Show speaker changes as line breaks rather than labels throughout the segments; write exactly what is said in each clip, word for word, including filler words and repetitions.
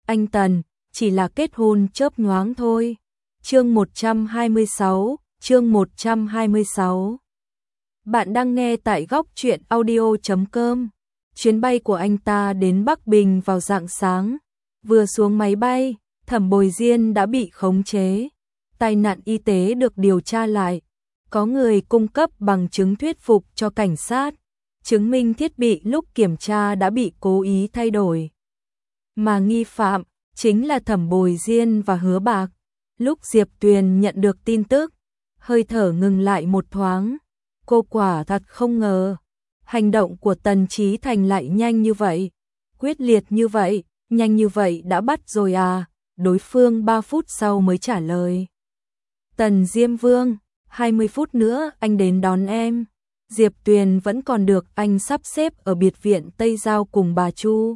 anh Tần, chỉ là kết hôn chớp nhoáng thôi. Chương một trăm hai mươi sáu, chương một trăm hai mươi sáu. Bạn đang nghe tại góc truyện audio chấm com. Chuyến bay của anh ta đến Bắc Bình vào rạng sáng. Vừa xuống máy bay, Thẩm Bồi Diên đã bị khống chế. Tai nạn y tế được điều tra lại. Có người cung cấp bằng chứng thuyết phục cho cảnh sát, chứng minh thiết bị lúc kiểm tra đã bị cố ý thay đổi. Mà nghi phạm chính là Thẩm Bồi Diên và Hứa Bạc. Lúc Diệp Tuyền nhận được tin tức, hơi thở ngừng lại một thoáng. Cô quả thật không ngờ, hành động của Tần Chí Thành lại nhanh như vậy, quyết liệt như vậy, nhanh như vậy đã bắt rồi à? Đối phương ba phút sau mới trả lời. Tần Diêm Vương, hai mươi phút nữa anh đến đón em. Diệp Tuyền vẫn còn được anh sắp xếp ở biệt viện Tây Giao cùng bà Chu,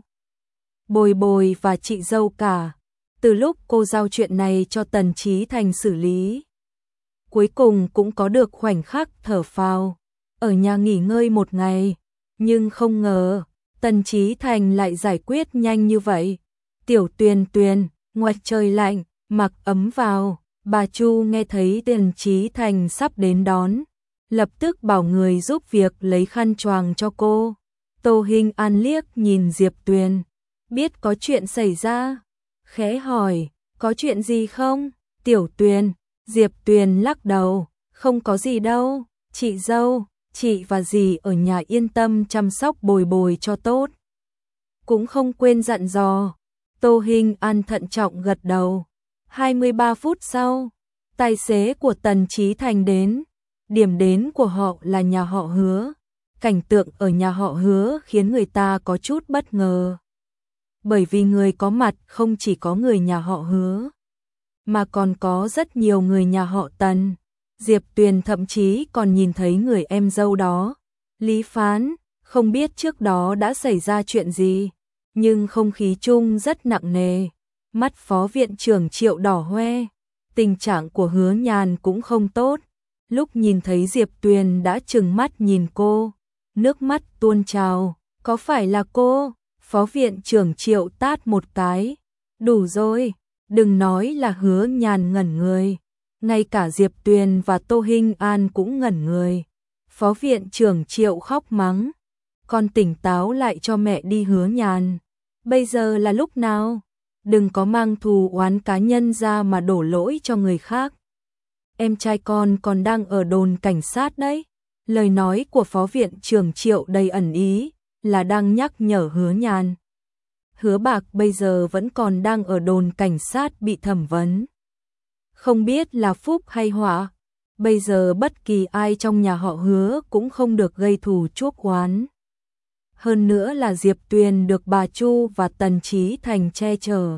Bồi Bồi và chị dâu cả. Từ lúc cô giao chuyện này cho Tần Chí Thành xử lý, cuối cùng cũng có được khoảnh khắc thở phào, ở nhà nghỉ ngơi một ngày. Nhưng không ngờ, Tần Chí Thành lại giải quyết nhanh như vậy. Tiểu Tuyền Tuyền, ngoài trời lạnh, mặc ấm vào. Bà Chu nghe thấy Tần Chí Thành sắp đến đón, lập tức bảo người giúp việc lấy khăn choàng cho cô. Tô Hinh An liếc nhìn Diệp Tuyền, biết có chuyện xảy ra, khẽ hỏi, có chuyện gì không? Tiểu Tuyền, Diệp Tuyền lắc đầu, không có gì đâu, chị dâu, chị và dì ở nhà yên tâm chăm sóc Bồi Bồi cho tốt. Cũng không quên dặn dò. Tô Hinh An thận trọng gật đầu. hai mươi ba phút sau, tài xế của Tần Chí Thành đến. Điểm đến của họ là nhà họ Hứa. Cảnh tượng ở nhà họ Hứa khiến người ta có chút bất ngờ. Bởi vì người có mặt không chỉ có người nhà họ Hứa, mà còn có rất nhiều người nhà họ Tần. Diệp Tuyền thậm chí còn nhìn thấy người em dâu đó, Lý Phán. Không biết trước đó đã xảy ra chuyện gì, nhưng không khí chung rất nặng nề. Mắt phó viện trưởng Triệu đỏ hoe, tình trạng của Hứa Nhàn cũng không tốt. Lúc nhìn thấy Diệp Tuyền đã trừng mắt nhìn cô, nước mắt tuôn trào. Có phải là cô? Phó viện trưởng Triệu tát một cái. Đủ rồi, đừng nói là Hứa Nhàn ngẩn người, ngay cả Diệp Tuyền và Tô Hinh An cũng ngẩn người. Phó viện trưởng Triệu khóc mắng, con tỉnh táo lại cho mẹ đi Hứa Nhàn. Bây giờ là lúc nào? Đừng có mang thù oán cá nhân ra mà đổ lỗi cho người khác. Em trai con còn đang ở đồn cảnh sát đấy. Lời nói của phó viện trưởng Triệu đầy ẩn ý, là đang nhắc nhở Hứa Nhàn. Hứa Bạc bây giờ vẫn còn đang ở đồn cảnh sát bị thẩm vấn. Không biết là phúc hay họa, bây giờ bất kỳ ai trong nhà họ Hứa cũng không được gây thù chuốc oán. Hơn nữa là Diệp Tuyền được bà Chu và Tần Chí Thành che chở,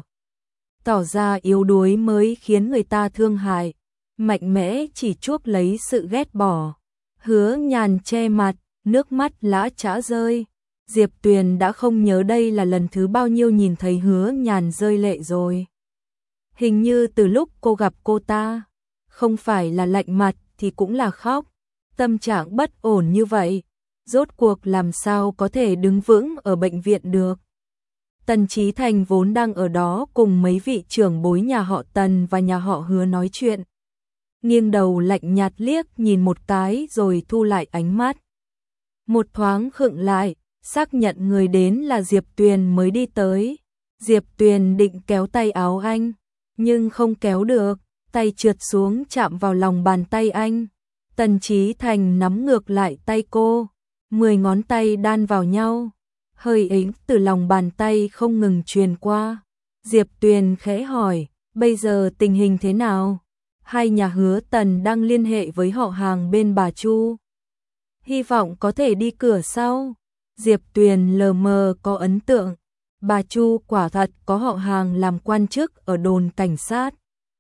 tỏ ra yếu đuối mới khiến người ta thương hại, mạnh mẽ chỉ chuốc lấy sự ghét bỏ. Hứa Nhàn che mặt, nước mắt lã chã rơi. Diệp Tuyền đã không nhớ đây là lần thứ bao nhiêu nhìn thấy Hứa Nhàn rơi lệ rồi. Hình như từ lúc cô gặp cô ta, không phải là lạnh mặt thì cũng là khóc. Tâm trạng bất ổn như vậy, rốt cuộc làm sao có thể đứng vững ở bệnh viện được. Tần Chí Thành vốn đang ở đó cùng mấy vị trưởng bối nhà họ Tần và nhà họ Hứa nói chuyện, nghiêng đầu lạnh nhạt liếc nhìn một cái rồi thu lại ánh mắt. Một thoáng khựng lại, xác nhận người đến là Diệp Tuyền mới đi tới. Diệp Tuyền định kéo tay áo anh, nhưng không kéo được, tay trượt xuống chạm vào lòng bàn tay anh. Tần Chí Thành nắm ngược lại tay cô, mười ngón tay đan vào nhau, hơi ấm từ lòng bàn tay không ngừng truyền qua. Diệp Tuyền khẽ hỏi, bây giờ tình hình thế nào? Hai nhà Hứa Tần đang liên hệ với họ hàng bên bà Chu, hy vọng có thể đi cửa sau. Diệp Tuyền lờ mờ có ấn tượng, bà Chu quả thật có họ hàng làm quan chức ở đồn cảnh sát.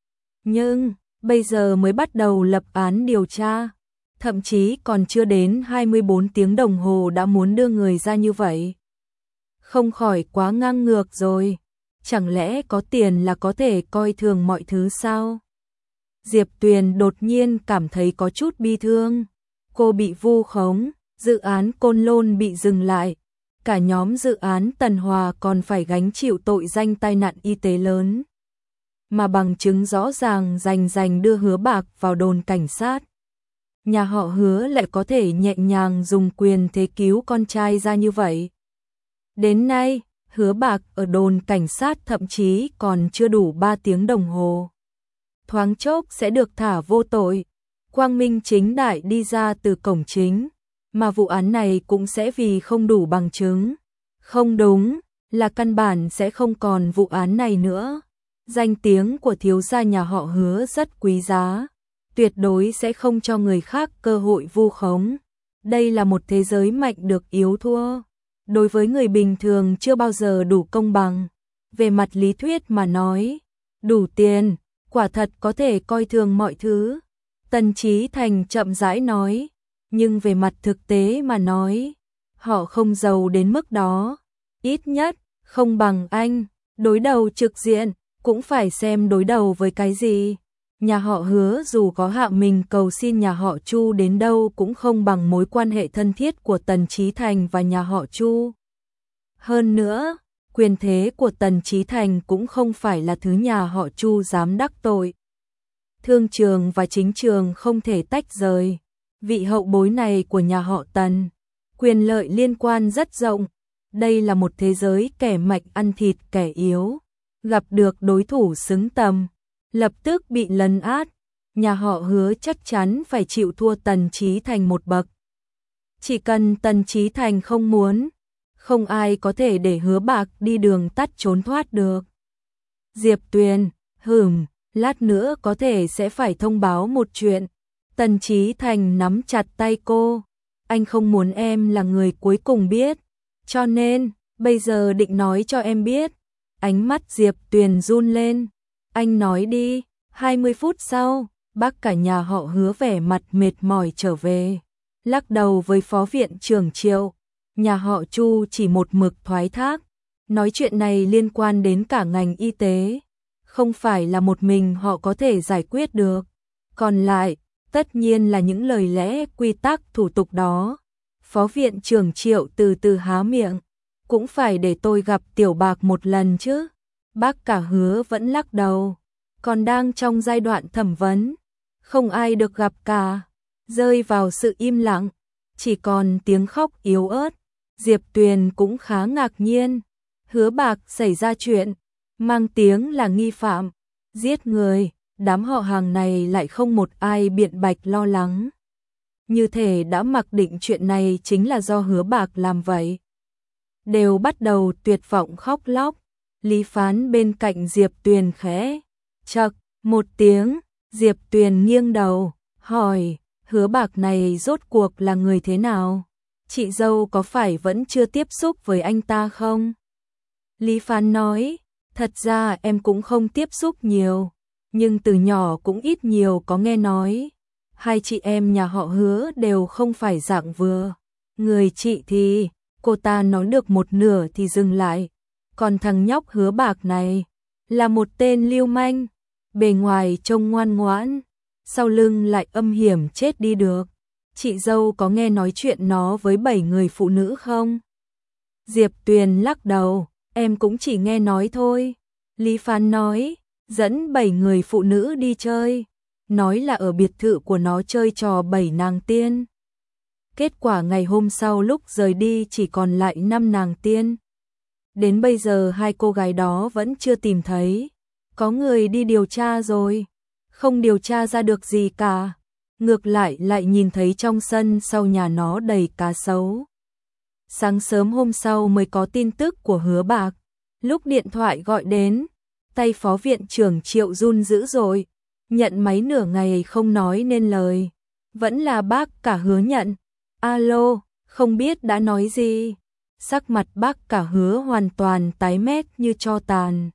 Nhưng, bây giờ mới bắt đầu lập án điều tra, thậm chí còn chưa đến hai mươi bốn tiếng đồng hồ đã muốn đưa người ra như vậy. Không khỏi quá ngang ngược rồi, chẳng lẽ có tiền là có thể coi thường mọi thứ sao? Diệp Tuyền đột nhiên cảm thấy có chút bi thương. Cô bị vu khống, dự án Côn Lôn bị dừng lại, cả nhóm dự án Tần Hòa còn phải gánh chịu tội danh tai nạn y tế lớn. Mà bằng chứng rõ ràng rành rành đưa Hứa Bạc vào đồn cảnh sát. Nhà họ Hứa lại có thể nhẹ nhàng dùng quyền thế cứu con trai ra như vậy. Đến nay, Hứa Bạc ở đồn cảnh sát thậm chí còn chưa đủ ba tiếng đồng hồ. Thoáng chốc sẽ được thả vô tội, quang minh chính đại đi ra từ cổng chính, mà vụ án này cũng sẽ vì không đủ bằng chứng. Không đúng, là căn bản sẽ không còn vụ án này nữa. Danh tiếng của thiếu gia nhà họ Hứa rất quý giá, tuyệt đối sẽ không cho người khác cơ hội vu khống. Đây là một thế giới mạnh được yếu thua. Đối với người bình thường chưa bao giờ đủ công bằng. Về mặt lý thuyết mà nói, đủ tiền, quả thật có thể coi thường mọi thứ. Tần Chí Thành chậm rãi nói, nhưng về mặt thực tế mà nói, họ không giàu đến mức đó. Ít nhất, không bằng anh, đối đầu trực diện, cũng phải xem đối đầu với cái gì. Nhà họ Hứa dù có hạ mình cầu xin nhà họ Chu đến đâu cũng không bằng mối quan hệ thân thiết của Tần Chí Thành và nhà họ Chu. Hơn nữa, quyền thế của Tần Chí Thành cũng không phải là thứ nhà họ Chu dám đắc tội. Thương trường và chính trường không thể tách rời. Vị hậu bối này của nhà họ Tần, quyền lợi liên quan rất rộng. Đây là một thế giới kẻ mạnh ăn thịt kẻ yếu. Gặp được đối thủ xứng tầm, lập tức bị lấn át. Nhà họ Hứa chắc chắn phải chịu thua Tần Chí Thành một bậc. Chỉ cần Tần Chí Thành không muốn, không ai có thể để Hứa Bạc đi đường tắt trốn thoát được. Diệp Tuyền, hửm, lát nữa có thể sẽ phải thông báo một chuyện. Tần Chí Thành nắm chặt tay cô. Anh không muốn em là người cuối cùng biết, cho nên, bây giờ định nói cho em biết. Ánh mắt Diệp Tuyền run lên. Anh nói đi. hai mươi phút sau, bác cả nhà họ Hứa vẻ mặt mệt mỏi trở về. Lắc đầu với phó viện trưởng Triệu. Nhà họ Chu chỉ một mực thoái thác. Nói chuyện này liên quan đến cả ngành y tế. Không phải là một mình họ có thể giải quyết được. Còn lại, tất nhiên là những lời lẽ quy tắc thủ tục đó. Phó viện trưởng Triệu từ từ há miệng. Cũng phải để tôi gặp Tiểu Bạc một lần chứ. Bác cả Hứa vẫn lắc đầu. Còn đang trong giai đoạn thẩm vấn. Không ai được gặp cả. Rơi vào sự im lặng. Chỉ còn tiếng khóc yếu ớt. Diệp Tuyền cũng khá ngạc nhiên. Hứa Bạc xảy ra chuyện. Mang tiếng là nghi phạm. Giết người. Đám họ hàng này lại không một ai biện bạch lo lắng. Như thể đã mặc định chuyện này chính là do Hứa Bạc làm vậy. Đều bắt đầu tuyệt vọng khóc lóc. Lý Phán bên cạnh Diệp Tuyền khẽ chậc một tiếng. Diệp Tuyền nghiêng đầu, hỏi, Hứa Bạc này rốt cuộc là người thế nào? Chị dâu có phải vẫn chưa tiếp xúc với anh ta không? Lý Phán nói, thật ra em cũng không tiếp xúc nhiều, nhưng từ nhỏ cũng ít nhiều có nghe nói. Hai chị em nhà họ Hứa đều không phải dạng vừa. Người chị thì, cô ta nói được một nửa thì dừng lại. Còn thằng nhóc Hứa Bạc này, là một tên lưu manh. Bề ngoài trông ngoan ngoãn, sau lưng lại âm hiểm chết đi được. Chị dâu có nghe nói chuyện nó với bảy người phụ nữ không? Diệp Tuyền lắc đầu, em cũng chỉ nghe nói thôi. Lý Phán nói, dẫn bảy người phụ nữ đi chơi. Nói là ở biệt thự của nó chơi trò bảy nàng tiên. Kết quả ngày hôm sau lúc rời đi chỉ còn lại năm nàng tiên. Đến bây giờ hai cô gái đó vẫn chưa tìm thấy. Có người đi điều tra rồi, không điều tra ra được gì cả. Ngược lại lại nhìn thấy trong sân sau nhà nó đầy cá sấu. Sáng sớm hôm sau mới có tin tức của Hứa Bạc. Lúc điện thoại gọi đến, tay phó viện trưởng Triệu run dữ dội. Nhận máy nửa ngày không nói nên lời. Vẫn là bác cả Hứa nhận. Alo, không biết đã nói gì. Sắc mặt bác cả Hứa hoàn toàn tái mét như tro tàn.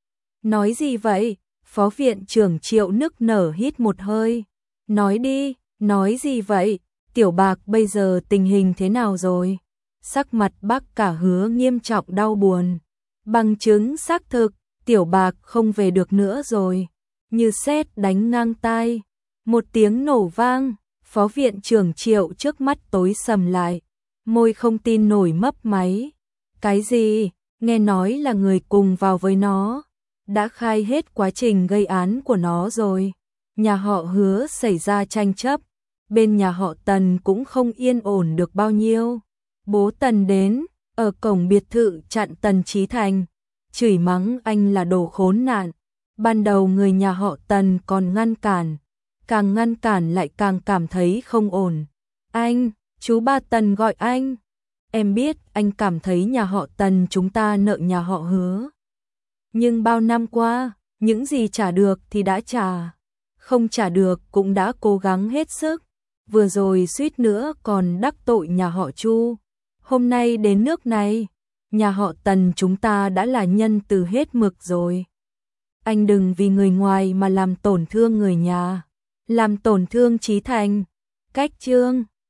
Nói gì vậy? Phó viện trưởng Triệu nức nở hít một hơi. Nói đi, nói gì vậy? Tiểu Bạc bây giờ tình hình thế nào rồi? Sắc mặt bác cả Hứa nghiêm trọng đau buồn. Bằng chứng xác thực, Tiểu Bạc không về được nữa rồi. Như sét đánh ngang tai. Một tiếng nổ vang, phó viện trưởng Triệu trước mắt tối sầm lại. Môi không tin nổi mấp máy. Cái gì? Nghe nói là người cùng vào với nó, đã khai hết quá trình gây án của nó rồi. Nhà họ Hứa xảy ra tranh chấp, bên nhà họ Tần cũng không yên ổn được bao nhiêu. Bố Tần đến, ở cổng biệt thự chặn Tần Chí Thành, chửi mắng anh là đồ khốn nạn. Ban đầu người nhà họ Tần còn ngăn cản, càng ngăn cản lại càng cảm thấy không ổn. Anh, chú ba Tần gọi anh. Em biết anh cảm thấy nhà họ Tần chúng ta nợ nhà họ Hứa. Nhưng bao năm qua, những gì trả được thì đã trả. Không trả được cũng đã cố gắng hết sức. Vừa rồi suýt nữa còn đắc tội nhà họ Chu. Hôm nay đến nước này, nhà họ Tần chúng ta đã là nhân từ hết mực rồi. Anh đừng vì người ngoài mà làm tổn thương người nhà, làm tổn thương Chí Thành. Cách chương